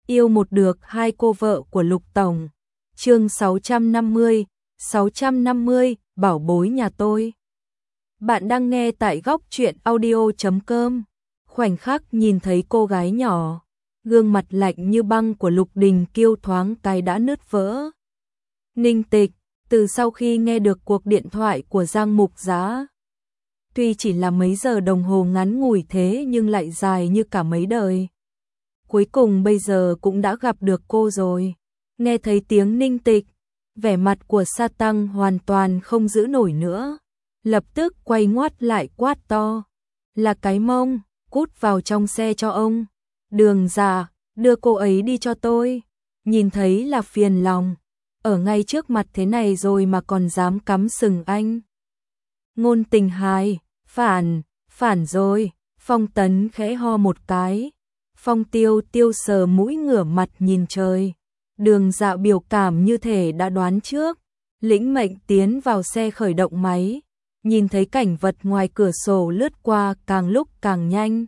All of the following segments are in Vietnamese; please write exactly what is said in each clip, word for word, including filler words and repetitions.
Yêu một được hai cô vợ của Lục Tổng. Chương sáu trăm năm mươi, sáu trăm năm mươi, bảo bối nhà tôi. Bạn đang nghe tại góc truyện audio chấm com. Khoảnh khắc nhìn thấy cô gái nhỏ, gương mặt lạnh như băng của Lục Đình Kiêu thoáng cái đã nứt vỡ. Ninh Tịch, từ sau khi nghe được cuộc điện thoại của Giang Mục Giá, tuy chỉ là mấy giờ đồng hồ ngắn ngủi thế nhưng lại dài như cả mấy đời. Cuối cùng bây giờ cũng đã gặp được cô rồi. Nghe thấy tiếng Ninh Tịch, vẻ mặt của Sa Tăng hoàn toàn không giữ nổi nữa. Lập tức quay ngoắt lại quát to. Là cái mông, cút vào trong xe cho ông. Đường Dạ, đưa cô ấy đi cho tôi. Nhìn thấy là phiền lòng. Ở ngay trước mặt thế này rồi mà còn dám cắm sừng anh. Ngôn Tình hài, phản, phản rồi. Phong Tấn khẽ ho một cái. Phong Tiêu Tiêu sờ mũi ngửa mặt nhìn trời. Đường Dạ biểu cảm như thể đã đoán trước. Lĩnh mệnh tiến vào xe khởi động máy. Nhìn thấy cảnh vật ngoài cửa sổ lướt qua càng lúc càng nhanh.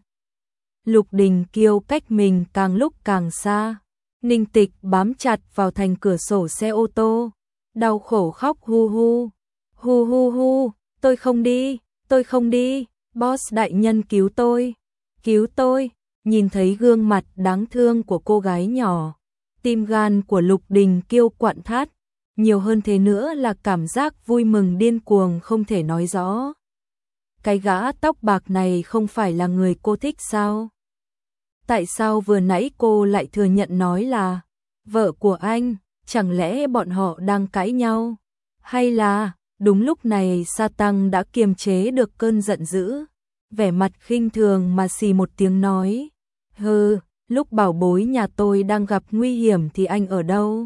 Lục Đình Kiêu cách mình càng lúc càng xa. Ninh Tịch bám chặt vào thành cửa sổ xe ô tô. Đau khổ khóc hu hu. Hu hu hu, tôi không đi, tôi không đi. Boss đại nhân cứu tôi, cứu tôi. Nhìn thấy gương mặt đáng thương của cô gái nhỏ, tim gan của Lục Đình Kiêu quặn thắt, nhiều hơn thế nữa là cảm giác vui mừng điên cuồng không thể nói rõ. Cái gã tóc bạc này không phải là người cô thích sao? Tại sao vừa nãy cô lại thừa nhận nói là vợ của anh, chẳng lẽ bọn họ đang cãi nhau? Hay là, đúng lúc này Sa Tăng đã kiềm chế được cơn giận dữ, vẻ mặt khinh thường mà xì một tiếng nói. Hừ, lúc bảo bối nhà tôi đang gặp nguy hiểm thì anh ở đâu?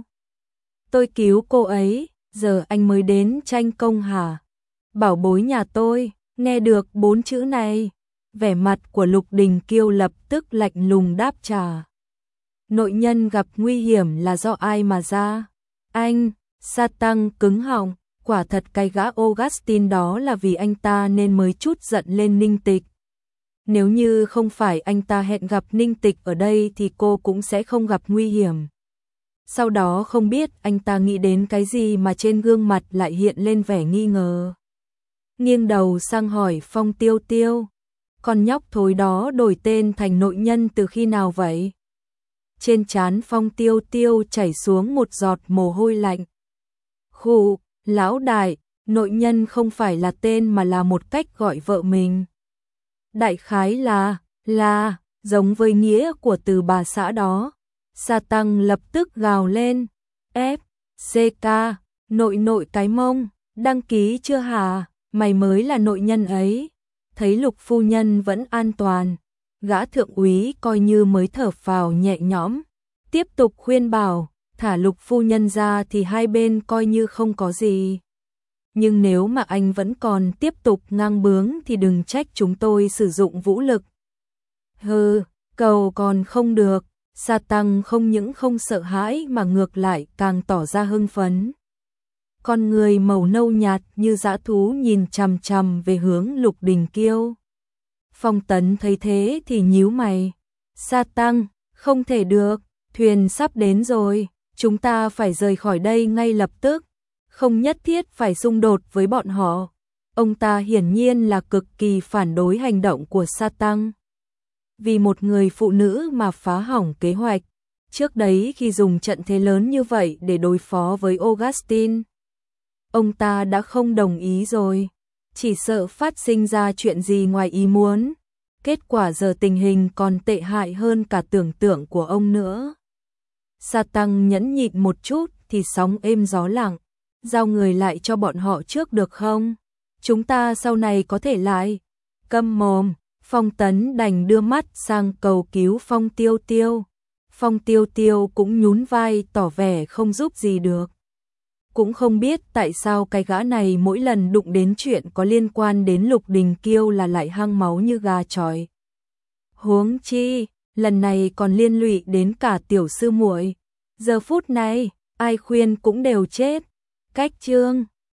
Tôi cứu cô ấy, giờ anh mới đến tranh công hả? Bảo bối nhà tôi, nghe được bốn chữ này, vẻ mặt của Lục Đình Kiêu lập tức lạnh lùng đáp trả. Nội nhân gặp nguy hiểm là do ai mà ra? Anh, Sa Tăng cứng họng, quả thật cái gã Augustin đó là vì anh ta nên mới chút giận lên Ninh Tịch. Nếu như không phải anh ta hẹn gặp Ninh Tịch ở đây thì cô cũng sẽ không gặp nguy hiểm. Sau đó không biết anh ta nghĩ đến cái gì mà trên gương mặt lại hiện lên vẻ nghi ngờ. Nghiêng đầu sang hỏi Phong Tiêu Tiêu, con nhóc thối đó đổi tên thành nội nhân từ khi nào vậy? Trên trán Phong Tiêu Tiêu chảy xuống một giọt mồ hôi lạnh. Khụ, lão đại, nội nhân không phải là tên mà là một cách gọi vợ mình. Đại khái là, là, giống với nghĩa của từ bà xã đó. Sa Tăng lập tức gào lên. F, C K, nội nội cái mông, đăng ký chưa hả? Mày mới là nội nhân ấy. Thấy Lục phu nhân vẫn an toàn, gã thượng úy coi như mới thở phào nhẹ nhõm. Tiếp tục khuyên bảo, thả Lục phu nhân ra thì hai bên coi như không có gì. Nhưng nếu mà anh vẫn còn tiếp tục ngang bướng thì đừng trách chúng tôi sử dụng vũ lực. Hừ, cầu còn không được. Sa Tăng không những không sợ hãi mà ngược lại càng tỏ ra hưng phấn. Con người màu nâu nhạt như dã thú nhìn chằm chằm về hướng Lục Đình Kiêu. Phong Tấn thấy thế thì nhíu mày. Sa Tăng, không thể được, thuyền sắp đến rồi, chúng ta phải rời khỏi đây ngay lập tức. Không nhất thiết phải xung đột với bọn họ. Ông ta hiển nhiên là cực kỳ phản đối hành động của Sa Tăng. Vì một người phụ nữ mà phá hỏng kế hoạch. Trước đấy khi dùng trận thế lớn như vậy để đối phó với Augustin, ông ta đã không đồng ý rồi. Chỉ sợ phát sinh ra chuyện gì ngoài ý muốn. Kết quả giờ tình hình còn tệ hại hơn cả tưởng tượng của ông nữa. Sa Tăng nhẫn nhịn một chút thì sóng êm gió lặng. Giao người lại cho bọn họ trước được không? Chúng ta sau này có thể lại. Câm mồm, Phong Tấn đành đưa mắt sang cầu cứu Phong Tiêu Tiêu. Phong Tiêu Tiêu cũng nhún vai tỏ vẻ không giúp gì được. Cũng không biết tại sao cái gã này mỗi lần đụng đến chuyện có liên quan đến Lục Đình Kiêu là lại hăng máu như gà chọi. Huống chi, lần này còn liên lụy đến cả tiểu sư muội. Giờ phút này, ai khuyên cũng đều chết. Cách chương